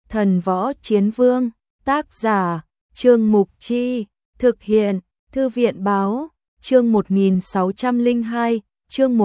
Thần Võ Chiến Vương, tác giả, Trương Mục Chi, thực hiện, Thư viện Báo, chương 1602, chương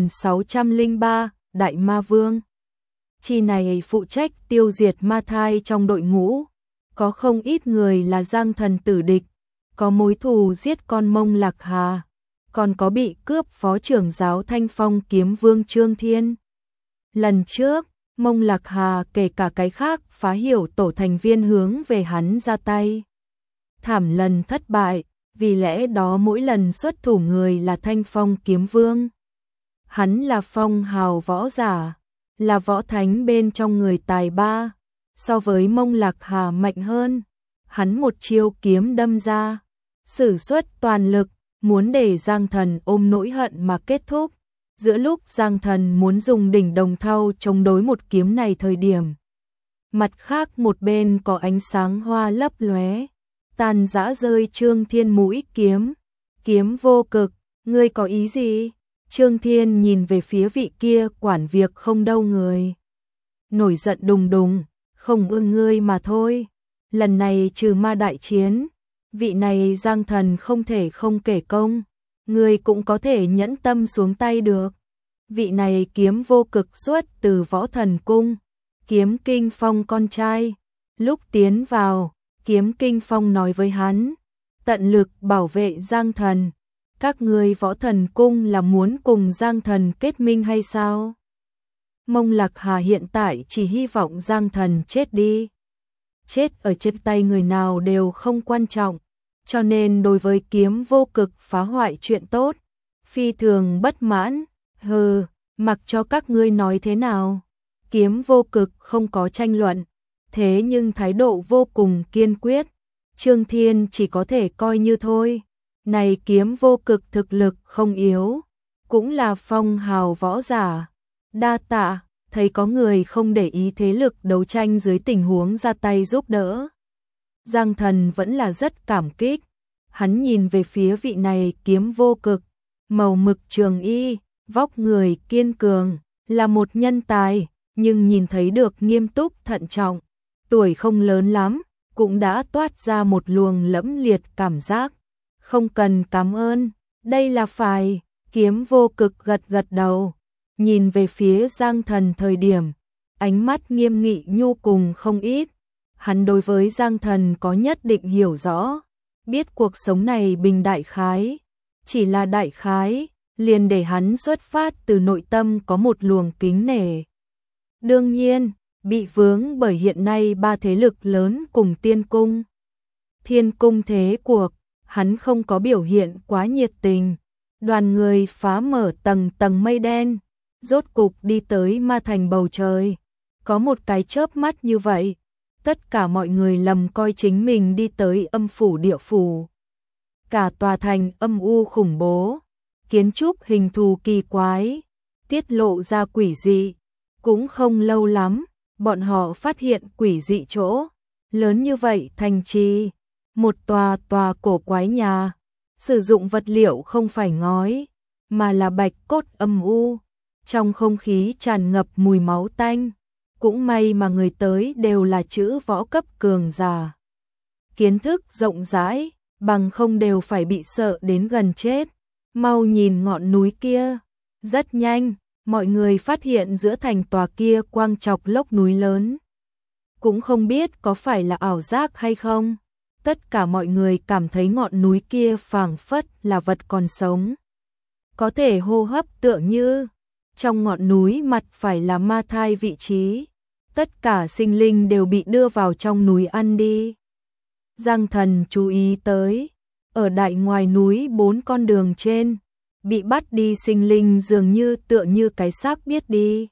1603, Đại Ma Vương. Chi này phụ trách tiêu diệt ma thai trong đội ngũ, có không ít người là giang thần tử địch, có mối thù giết con Mông Lạc Hà, còn có bị cướp phó trưởng giáo Thanh Phong Kiếm Vương Trương Thiên. Lần trước, Mông Lạc Hà kể cả cái khác phá hiểu tổ thành viên hướng về hắn ra tay. Thảm lần thất bại, vì lẽ đó mỗi lần xuất thủ người là Thanh Phong Kiếm Vương. Hắn là phong hào võ giả, là võ thánh bên trong người tài ba, so với Mông Lạc Hà mạnh hơn. Hắn một chiêu kiếm đâm ra, sử xuất toàn lực, muốn để Giang Thần ôm nỗi hận mà kết thúc. Giữa lúc Giang Thần muốn dùng đỉnh đồng thau chống đối một kiếm này thời điểm, mặt khác một bên có ánh sáng hoa lấp lóe, tàn rã rơi Trương Thiên mũi kiếm. Kiếm vô cực, ngươi có ý gì? Trương Thiên nhìn về phía vị kia quản việc không đâu người. Nổi giận đùng đùng, không ưng ngươi mà thôi. Lần này trừ ma đại chiến, vị này Giang Thần không thể không kể công. Ngươi cũng có thể nhẫn tâm xuống tay được. Vị này kiếm vô cực xuất từ Võ Thần Cung, Kiếm Kinh Phong con trai. Lúc tiến vào, Kiếm Kinh Phong nói với hắn, tận lực bảo vệ Giang Thần. Các ngươi Võ Thần Cung là muốn cùng Giang Thần kết minh hay sao? Mông Lạc Hà hiện tại chỉ hy vọng Giang Thần chết đi. Chết ở trên tay người nào đều không quan trọng, cho nên đối với kiếm vô cực phá hoại chuyện tốt, phi thường bất mãn. Hừ, mặc cho các ngươi nói thế nào. Kiếm vô cực không có tranh luận, thế nhưng thái độ vô cùng kiên quyết. Trương Thiên chỉ có thể coi như thôi. Này kiếm vô cực thực lực không yếu, cũng là phong hào võ giả. Đa tạ, thấy có người không để ý thế lực đấu tranh dưới tình huống ra tay giúp đỡ. Giang Thần vẫn là rất cảm kích. Hắn nhìn về phía vị này kiếm vô cực, màu mực trường y, vóc người kiên cường, là một nhân tài, nhưng nhìn thấy được nghiêm túc thận trọng, tuổi không lớn lắm, cũng đã toát ra một luồng lẫm liệt cảm giác. Không cần cảm ơn, đây là phải. Kiếm vô cực gật gật đầu, nhìn về phía Giang Thần thời điểm, ánh mắt nghiêm nghị nhu cùng không ít. Hắn đối với Giang Thần có nhất định hiểu rõ, biết cuộc sống này bình đại khái, chỉ là đại khái, liền để hắn xuất phát từ nội tâm có một luồng kính nể. Đương nhiên, bị vướng bởi hiện nay ba thế lực lớn cùng Tiên Cung. Thiên Cung thế cuộc, hắn không có biểu hiện quá nhiệt tình. Đoàn người phá mở tầng tầng mây đen, rốt cục đi tới ma thành bầu trời. Có một cái chớp mắt như vậy, tất cả mọi người lầm coi chính mình đi tới âm phủ địa phủ. Cả tòa thành âm u khủng bố, kiến trúc hình thù kỳ quái, tiết lộ ra quỷ dị. Cũng không lâu lắm, bọn họ phát hiện quỷ dị chỗ. Lớn như vậy thành trì, một tòa tòa cổ quái nhà, sử dụng vật liệu không phải ngói, mà là bạch cốt âm u. Trong không khí tràn ngập mùi máu tanh. Cũng may mà người tới đều là chữ võ cấp cường giả, kiến thức rộng rãi, bằng không đều phải bị sợ đến gần chết. Mau nhìn ngọn núi kia. Rất nhanh, mọi người phát hiện giữa thành tòa kia quang chọc lốc núi lớn. Cũng không biết có phải là ảo giác hay không, tất cả mọi người cảm thấy ngọn núi kia phảng phất là vật còn sống, có thể hô hấp, tựa như trong ngọn núi mặt phải là ma thai vị trí. Tất cả sinh linh đều bị đưa vào trong núi ăn đi. Giang Thần chú ý tới, ở đại ngoài núi 4 con đường trên, bị bắt đi sinh linh dường như tựa như cái xác biết đi,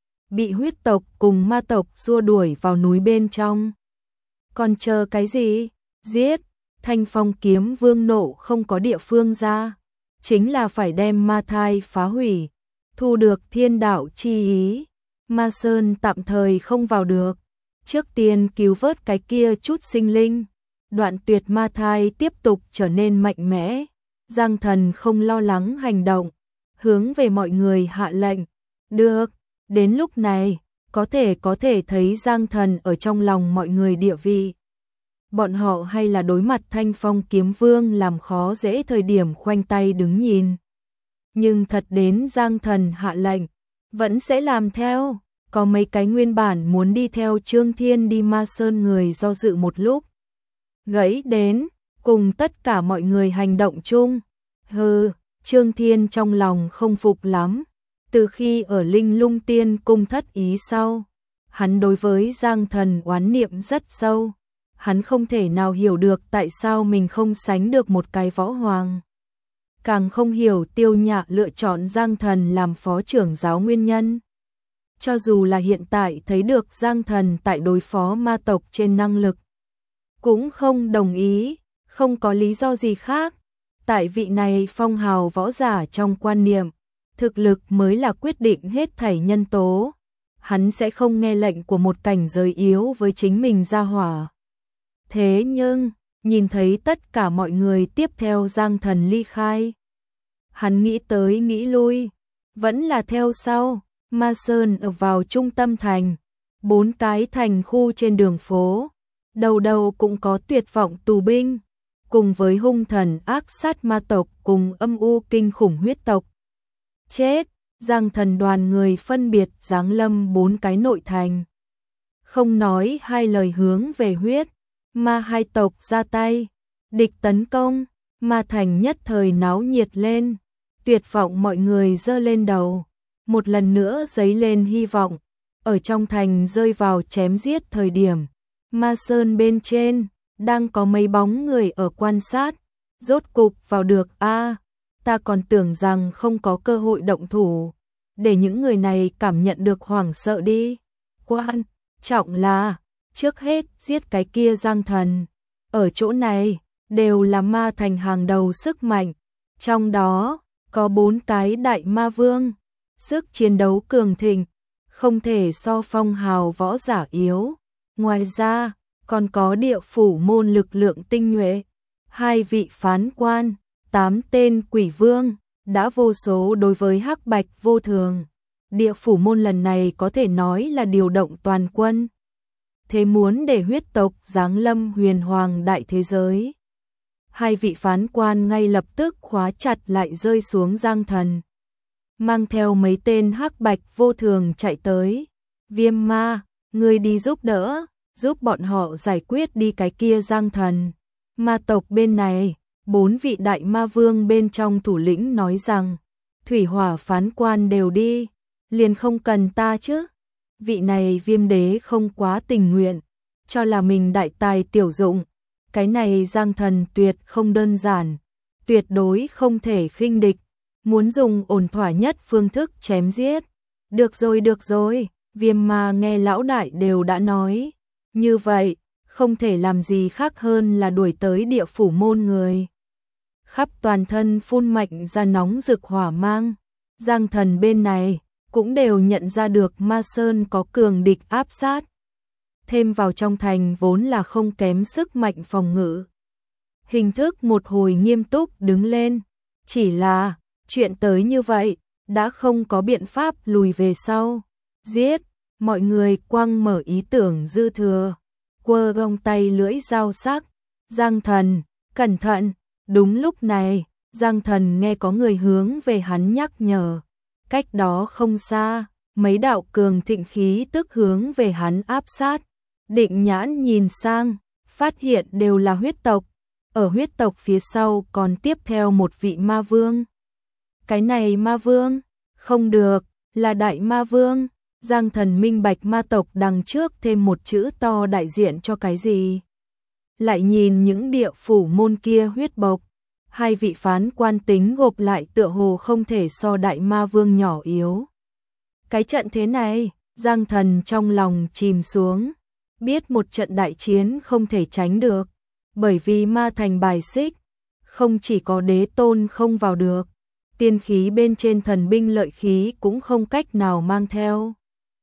bị huyết tộc cùng ma tộc xua đuổi vào núi bên trong. Còn chờ cái gì? Giết! Thanh Phong Kiếm Vương nộ không có địa phương ra, chính là phải đem ma thai phá hủy, thu được thiên đạo chi ý. Ma Sơn tạm thời không vào được, trước tiên cứu vớt cái kia chút sinh linh. Đoạn tuyệt ma thai tiếp tục trở nên mạnh mẽ. Giang Thần không lo lắng hành động, hướng về mọi người hạ lệnh. Được, đến lúc này, có thể thấy Giang Thần ở trong lòng mọi người địa vị. Bọn họ hay là đối mặt Thanh Phong Kiếm Vương làm khó dễ thời điểm khoanh tay đứng nhìn. Nhưng thật đến Giang Thần hạ lệnh, vẫn sẽ làm theo. Có mấy cái nguyên bản muốn đi theo Trương Thiên đi Ma Sơn người do dự một lúc. Gãy đến, cùng tất cả mọi người hành động chung. Trương Thiên trong lòng không phục lắm. Từ khi ở Linh Lung Tiên cung thất ý sau, hắn đối với Giang Thần oán niệm rất sâu. Hắn không thể nào hiểu được tại sao mình không sánh được một cái võ hoàng. Càng không hiểu Tiêu Nhạ lựa chọn Giang Thần làm phó trưởng giáo nguyên nhân. Cho dù là hiện tại thấy được Giang Thần tại đối phó ma tộc trên năng lực, cũng không đồng ý, không có lý do gì khác. Tại vị này phong hào võ giả trong quan niệm, thực lực mới là quyết định hết thảy nhân tố. Hắn sẽ không nghe lệnh của một cảnh giới yếu với chính mình ra hỏa. Thế nhưng, nhìn thấy tất cả mọi người tiếp theo Giang Thần ly khai. Hắn nghĩ tới nghĩ lui, vẫn là theo sau. Ma Sơn ở vào trung tâm thành, 4 cái thành khu trên đường phố, đầu đầu cũng có tuyệt vọng tù binh, cùng với hung thần ác sát ma tộc cùng âm u kinh khủng huyết tộc. Chết, Giang Thần đoàn người phân biệt giáng lâm 4 cái nội thành. Không nói hai lời hướng về huyết, ma hai tộc ra tay, địch tấn công, ma thành nhất thời náo nhiệt lên, tuyệt vọng mọi người giơ lên đầu. Một lần nữa dấy lên hy vọng, ở trong thành rơi vào chém giết thời điểm. Ma Sơn bên trên, đang có mấy bóng người ở quan sát, rốt cục vào được ta còn tưởng rằng không có cơ hội động thủ, để những người này cảm nhận được hoảng sợ đi. Quan trọng là, trước hết giết cái kia Giang Thần, ở chỗ này, đều là ma thành hàng đầu sức mạnh, trong đó, có 4 cái đại ma vương. Sức chiến đấu cường thịnh, không thể so phong hào võ giả yếu. Ngoài ra, còn có địa phủ môn lực lượng tinh nhuệ, 2 vị phán quan, 8 tên quỷ vương, đã vô số đối với hắc bạch vô thường. Địa phủ môn lần này có thể nói là điều động toàn quân. Thế muốn để huyết tộc giáng lâm huyền hoàng đại thế giới. 2 vị phán quan ngay lập tức khóa chặt lại rơi xuống Giang Thần. Mang theo mấy tên hắc bạch vô thường chạy tới. Viêm ma, người đi giúp đỡ, giúp bọn họ giải quyết đi cái kia Giang Thần. Ma tộc bên này, 4 vị đại ma vương bên trong thủ lĩnh nói rằng, thủy hỏa phán quan đều đi, liền không cần ta chứ. Vị này Viêm đế không quá tình nguyện, cho là mình đại tài tiểu dụng. Cái này Giang Thần tuyệt không đơn giản, tuyệt đối không thể khinh địch. Muốn dùng ổn thỏa nhất phương thức chém giết. Được rồi, Viêm ma nghe lão đại đều đã nói. Như vậy, không thể làm gì khác hơn là đuổi tới địa phủ môn người. Khắp toàn thân phun mạnh ra nóng rực hỏa mang. Giang Thần bên này, cũng đều nhận ra được Ma Sơn có cường địch áp sát. Thêm vào trong thành vốn là không kém sức mạnh phòng ngự. Hình thức một hồi nghiêm túc đứng lên. Chỉ là chuyện tới như vậy, đã không có biện pháp lùi về sau. Giết, mọi người quăng mở ý tưởng dư thừa. Quơ gong tay lưỡi dao sắc. Giang Thần, cẩn thận. Đúng lúc này, Giang Thần nghe có người hướng về hắn nhắc nhở. Cách đó không xa, mấy đạo cường thịnh khí tức hướng về hắn áp sát. Định nhãn nhìn sang, phát hiện đều là huyết tộc. Ở huyết tộc phía sau còn tiếp theo một vị ma vương. Cái này ma vương, không được, là đại ma vương. Giang Thần minh bạch ma tộc đằng trước thêm một chữ to đại diện cho cái gì. Lại nhìn những địa phủ môn kia huyết bộc. 2 vị phán quan tính gộp lại tựa hồ không thể so đại ma vương nhỏ yếu. Cái trận thế này, Giang Thần trong lòng chìm xuống. Biết một trận đại chiến không thể tránh được. Bởi vì ma thành bài xích, không chỉ có đế tôn không vào được. Tiên khí bên trên thần binh lợi khí cũng không cách nào mang theo.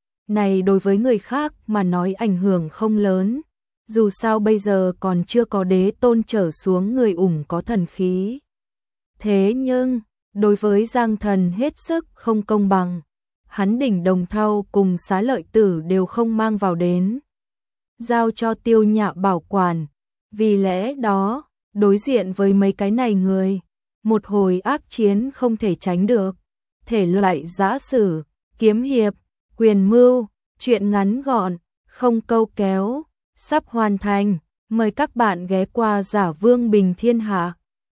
Này đối với người khác mà nói ảnh hưởng không lớn. Dù sao bây giờ còn chưa có đế tôn trở xuống người ủng có thần khí. Thế nhưng, đối với Giang Thần hết sức không công bằng. hắn Đỉnh Đồng Thau cùng Xá Lợi Tử đều không mang vào đến, giao cho Tiêu Nhạ bảo quản. Vì lẽ đó, đối diện với mấy cái này người, một hồi ác chiến không thể tránh được. Thể loại giã sử, kiếm hiệp, quyền mưu, truyện ngắn gọn, không câu kéo, sắp hoàn thành. Mời các bạn ghé qua Giả Vương Bình Thiên Hạ.